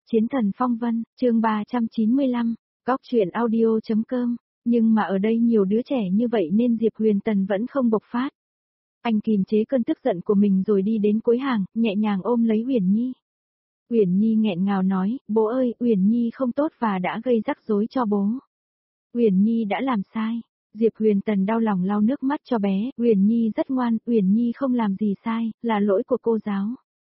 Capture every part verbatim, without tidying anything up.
Chiến thần phong vân, chương ba trăm chín mươi lăm, Góc truyện audio.com, nhưng mà ở đây nhiều đứa trẻ như vậy nên Diệp Huyền Tần vẫn không bộc phát. Anh kìm chế cơn tức giận của mình rồi đi đến cuối hàng, nhẹ nhàng ôm lấy Uyển Nhi. Uyển Nhi nghẹn ngào nói, bố ơi, Uyển Nhi không tốt và đã gây rắc rối cho bố. Uyển Nhi đã làm sai. Diệp Huyền Tần đau lòng lau nước mắt cho bé, Uyển Nhi rất ngoan, Uyển Nhi không làm gì sai, là lỗi của cô giáo.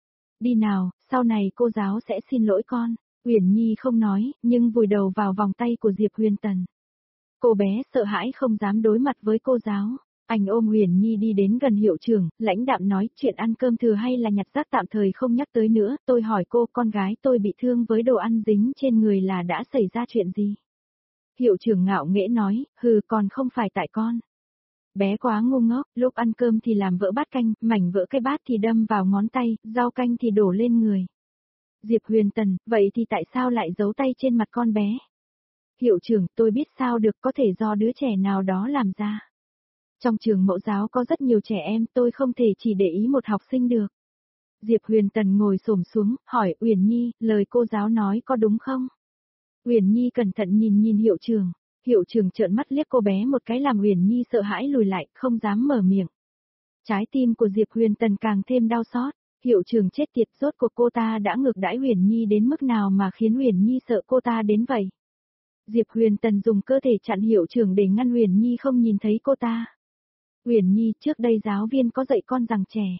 Đi nào, sau này cô giáo sẽ xin lỗi con. Uyển Nhi không nói, nhưng vùi đầu vào vòng tay của Diệp Huyền Tần. Cô bé sợ hãi không dám đối mặt với cô giáo. Anh ôm Uyển Nhi đi đến gần hiệu trưởng, lãnh đạm nói chuyện ăn cơm thừa hay là nhặt rác tạm thời không nhắc tới nữa. Tôi hỏi cô, con gái tôi bị thương với đồ ăn dính trên người là đã xảy ra chuyện gì? Hiệu trưởng ngạo nghễ nói, hừ, còn không phải tại con. Bé quá ngu ngốc, lúc ăn cơm thì làm vỡ bát canh, mảnh vỡ cái bát thì đâm vào ngón tay, rau canh thì đổ lên người. Diệp Huyền Tần, vậy thì tại sao lại giấu tay trên mặt con bé? Hiệu trưởng, tôi biết sao được, có thể do đứa trẻ nào đó làm ra. Trong trường mẫu giáo có rất nhiều trẻ em, tôi không thể chỉ để ý một học sinh được. Diệp Huyền Tần ngồi xổm xuống, hỏi Uyển Nhi, lời cô giáo nói có đúng không? Uyển Nhi cẩn thận nhìn nhìn hiệu trưởng. Hiệu trưởng trợn mắt liếc cô bé một cái làm Uyển Nhi sợ hãi lùi lại, không dám mở miệng. Trái tim của Diệp Huyền Tần càng thêm đau xót. Hiệu trưởng chết tiệt, rốt cuộc cô ta đã ngược đãi Uyển Nhi đến mức nào mà khiến Uyển Nhi sợ cô ta đến vậy? Diệp Huyền Tần dùng cơ thể chặn hiệu trưởng để ngăn Uyển Nhi không nhìn thấy cô ta. Uyển Nhi, trước đây giáo viên có dạy con rằng trẻ.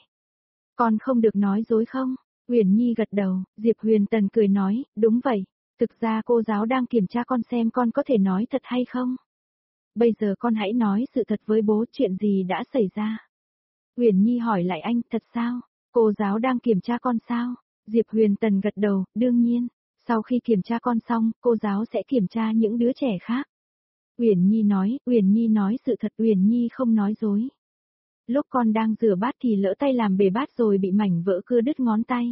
Con không được nói dối không? Uyển Nhi gật đầu, Diệp Huyền Tần cười nói, đúng vậy. Thực ra cô giáo đang kiểm tra con xem con có thể nói thật hay không. Bây giờ con hãy nói sự thật với bố, chuyện gì đã xảy ra. Uyển Nhi hỏi lại anh, thật sao? Cô giáo đang kiểm tra con sao? Diệp Huyền Tần gật đầu, đương nhiên. Sau khi kiểm tra con xong, cô giáo sẽ kiểm tra những đứa trẻ khác. Uyển Nhi nói, Uyển Nhi nói sự thật, Uyển Nhi không nói dối. Lúc con đang rửa bát thì lỡ tay làm bể bát rồi bị mảnh vỡ cưa đứt ngón tay.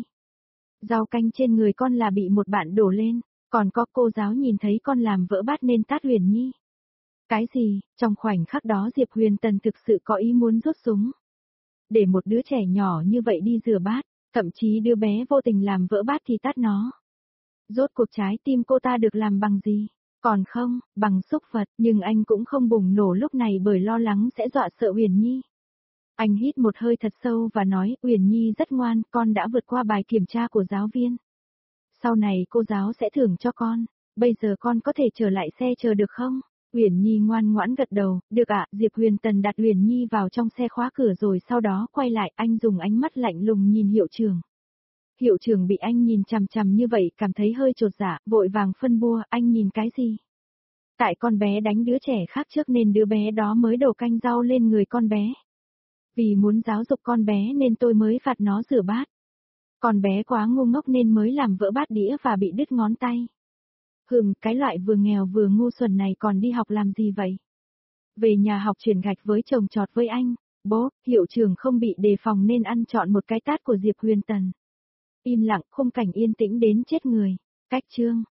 Rau canh trên người con là bị một bạn đổ lên. Còn có cô giáo nhìn thấy con làm vỡ bát nên tát Uyển Nhi. Cái gì? Trong khoảnh khắc đó Diệp Huyền Tần thực sự có ý muốn rút súng. Để một đứa trẻ nhỏ như vậy đi rửa bát, thậm chí đứa bé vô tình làm vỡ bát thì tát nó. Rốt cuộc trái tim cô ta được làm bằng gì? Còn không, bằng xúc vật, nhưng anh cũng không bùng nổ lúc này bởi lo lắng sẽ dọa sợ Uyển Nhi. Anh hít một hơi thật sâu và nói, Uyển Nhi rất ngoan, con đã vượt qua bài kiểm tra của giáo viên. Sau này cô giáo sẽ thưởng cho con, bây giờ con có thể trở lại xe chờ được không? Uyển Nhi ngoan ngoãn gật đầu, được ạ. Diệp Huyền Tần đặt Uyển Nhi vào trong xe khóa cửa rồi sau đó quay lại, anh dùng ánh mắt lạnh lùng nhìn hiệu trưởng. Hiệu trưởng bị anh nhìn chằm chằm như vậy cảm thấy hơi chột dạ, vội vàng phân bua, anh nhìn cái gì? Tại con bé đánh đứa trẻ khác trước nên đứa bé đó mới đổ canh rau lên người con bé. Vì muốn giáo dục con bé nên tôi mới phạt nó rửa bát. Con bé quá ngu ngốc nên mới làm vỡ bát đĩa và bị đứt ngón tay. Hừm, cái loại vừa nghèo vừa ngu xuẩn này còn đi học làm gì vậy? Về nhà học chuyển gạch với chồng chọt với anh. Bố, hiệu trưởng không bị đề phòng nên ăn trọn một cái tát của Diệp Huyền Tần. Im lặng, khung cảnh yên tĩnh đến chết người. Cách chương.